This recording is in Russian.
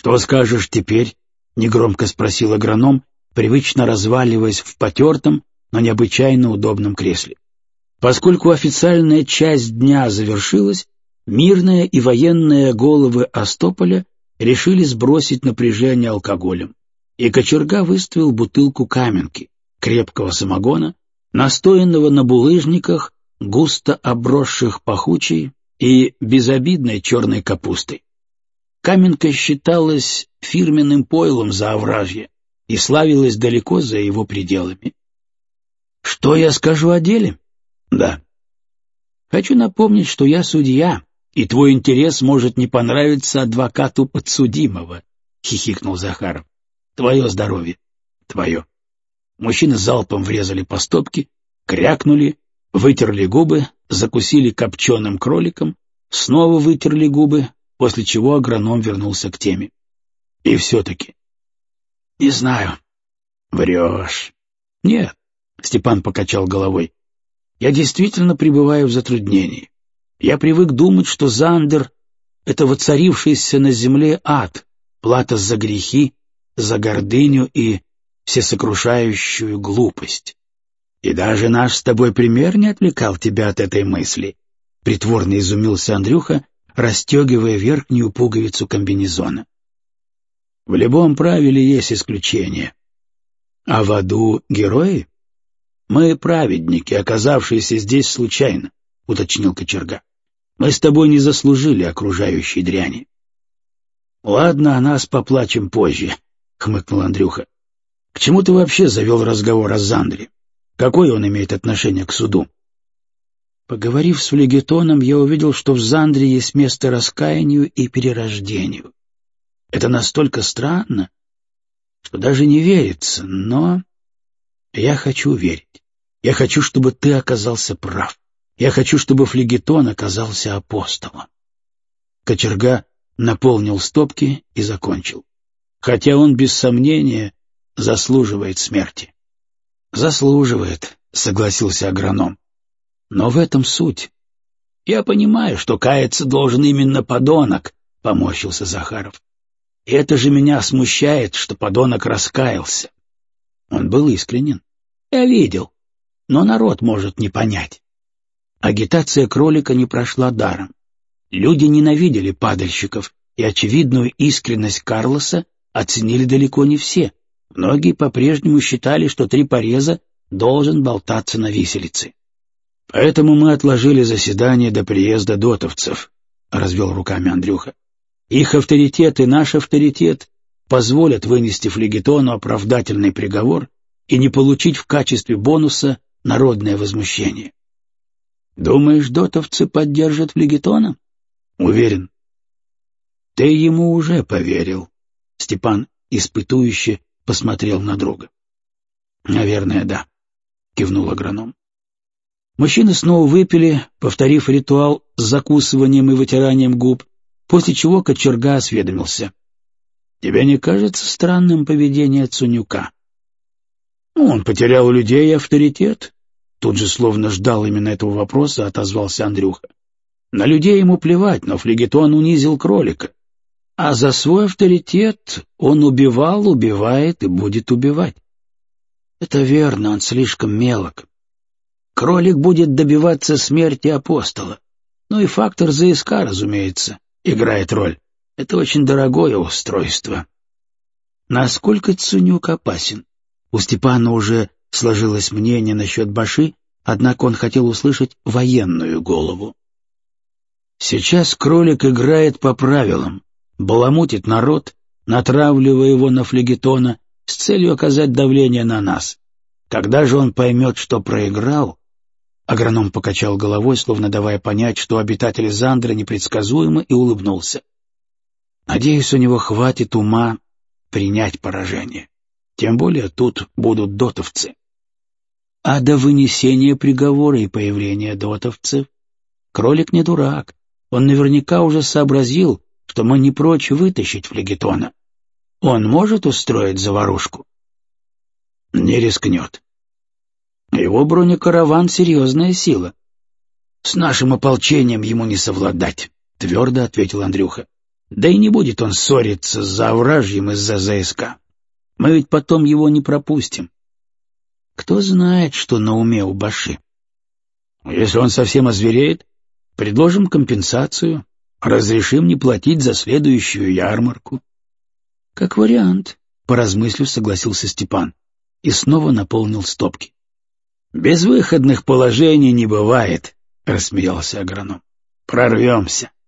«Что скажешь теперь?» — негромко спросил агроном, привычно разваливаясь в потертом, но необычайно удобном кресле. Поскольку официальная часть дня завершилась, мирные и военные головы Остополя решили сбросить напряжение алкоголем, и кочерга выставил бутылку каменки, крепкого самогона, настоянного на булыжниках, густо обросших пахучей и безобидной черной капустой. Каменка считалась фирменным пойлом Заовражья и славилась далеко за его пределами. «Что я скажу о деле?» «Да». «Хочу напомнить, что я судья, и твой интерес может не понравиться адвокату подсудимого», — хихикнул Захаров. «Твое здоровье». «Твое». Мужчины залпом врезали по стопке, крякнули, вытерли губы, закусили копченым кроликом, снова вытерли губы, после чего агроном вернулся к теме. «И все-таки». «Не знаю». «Врешь». «Нет», — Степан покачал головой. «Я действительно пребываю в затруднении. Я привык думать, что Зандер — это воцарившийся на земле ад, плата за грехи, за гордыню и всесокрушающую глупость. И даже наш с тобой пример не отвлекал тебя от этой мысли», — притворно изумился Андрюха, расстегивая верхнюю пуговицу комбинезона. «В любом правиле есть исключения. А в аду герои? Мы праведники, оказавшиеся здесь случайно», — уточнил кочерга. «Мы с тобой не заслужили окружающей дряни». «Ладно, о нас поплачем позже», — хмыкнул Андрюха. «К чему ты вообще завел разговор о Зандре? Какое он имеет отношение к суду?» Поговорив с флегетоном, я увидел, что в Зандре есть место раскаянию и перерождению. Это настолько странно, что даже не верится, но я хочу верить. Я хочу, чтобы ты оказался прав. Я хочу, чтобы флегетон оказался апостолом. Кочерга наполнил стопки и закончил. Хотя он, без сомнения, заслуживает смерти. «Заслуживает», — согласился агроном. «Но в этом суть. Я понимаю, что каяться должен именно подонок», — поморщился Захаров. «И это же меня смущает, что подонок раскаялся». Он был искренен. Я видел, но народ может не понять. Агитация кролика не прошла даром. Люди ненавидели падальщиков, и очевидную искренность Карлоса оценили далеко не все. Многие по-прежнему считали, что Трипореза должен болтаться на виселице. «Поэтому мы отложили заседание до приезда дотовцев», — развел руками Андрюха. «Их авторитет и наш авторитет позволят вынести флегетону оправдательный приговор и не получить в качестве бонуса народное возмущение». «Думаешь, дотовцы поддержат флегетона?» «Уверен». «Ты ему уже поверил», — Степан испытующе посмотрел на друга. «Наверное, да», — кивнул агроном. Мужчины снова выпили, повторив ритуал с закусыванием и вытиранием губ, после чего кочерга осведомился. «Тебе не кажется странным поведение Цунюка?» «Он потерял у людей авторитет», — тут же словно ждал именно этого вопроса, отозвался Андрюха. «На людей ему плевать, но флегетон унизил кролика. А за свой авторитет он убивал, убивает и будет убивать». «Это верно, он слишком мелок. Кролик будет добиваться смерти апостола. Ну и фактор ЗСК, разумеется, играет роль. Это очень дорогое устройство». Насколько Цунюк опасен? У Степана уже сложилось мнение насчет Баши, однако он хотел услышать военную голову. «Сейчас кролик играет по правилам, баламутит народ, натравливая его на флегетона с целью оказать давление на нас. Когда же он поймет, что проиграл...» Агроном покачал головой, словно давая понять, что обитатели Зандры непредсказуемы, и улыбнулся. «Надеюсь, у него хватит ума принять поражение. Тем более тут будут дотовцы. А до вынесения приговора и появления дотовцев кролик не дурак. Он наверняка уже сообразил, что мы не прочь вытащить флегетона. Он может устроить заварушку?» «Не рискнет. Его бронекараван — серьезная сила. С нашим ополчением ему не совладать», — твердо ответил Андрюха. Да и не будет он ссориться с Заовражьем из-за ЗСК. Мы ведь потом его не пропустим. Кто знает, что на уме у Баши. Если он совсем озвереет, предложим компенсацию, разрешим не платить за следующую ярмарку. — Как вариант, — поразмыслив, согласился Степан и снова наполнил стопки. — Безвыходных положений не бывает, — рассмеялся агроном. — Прорвемся.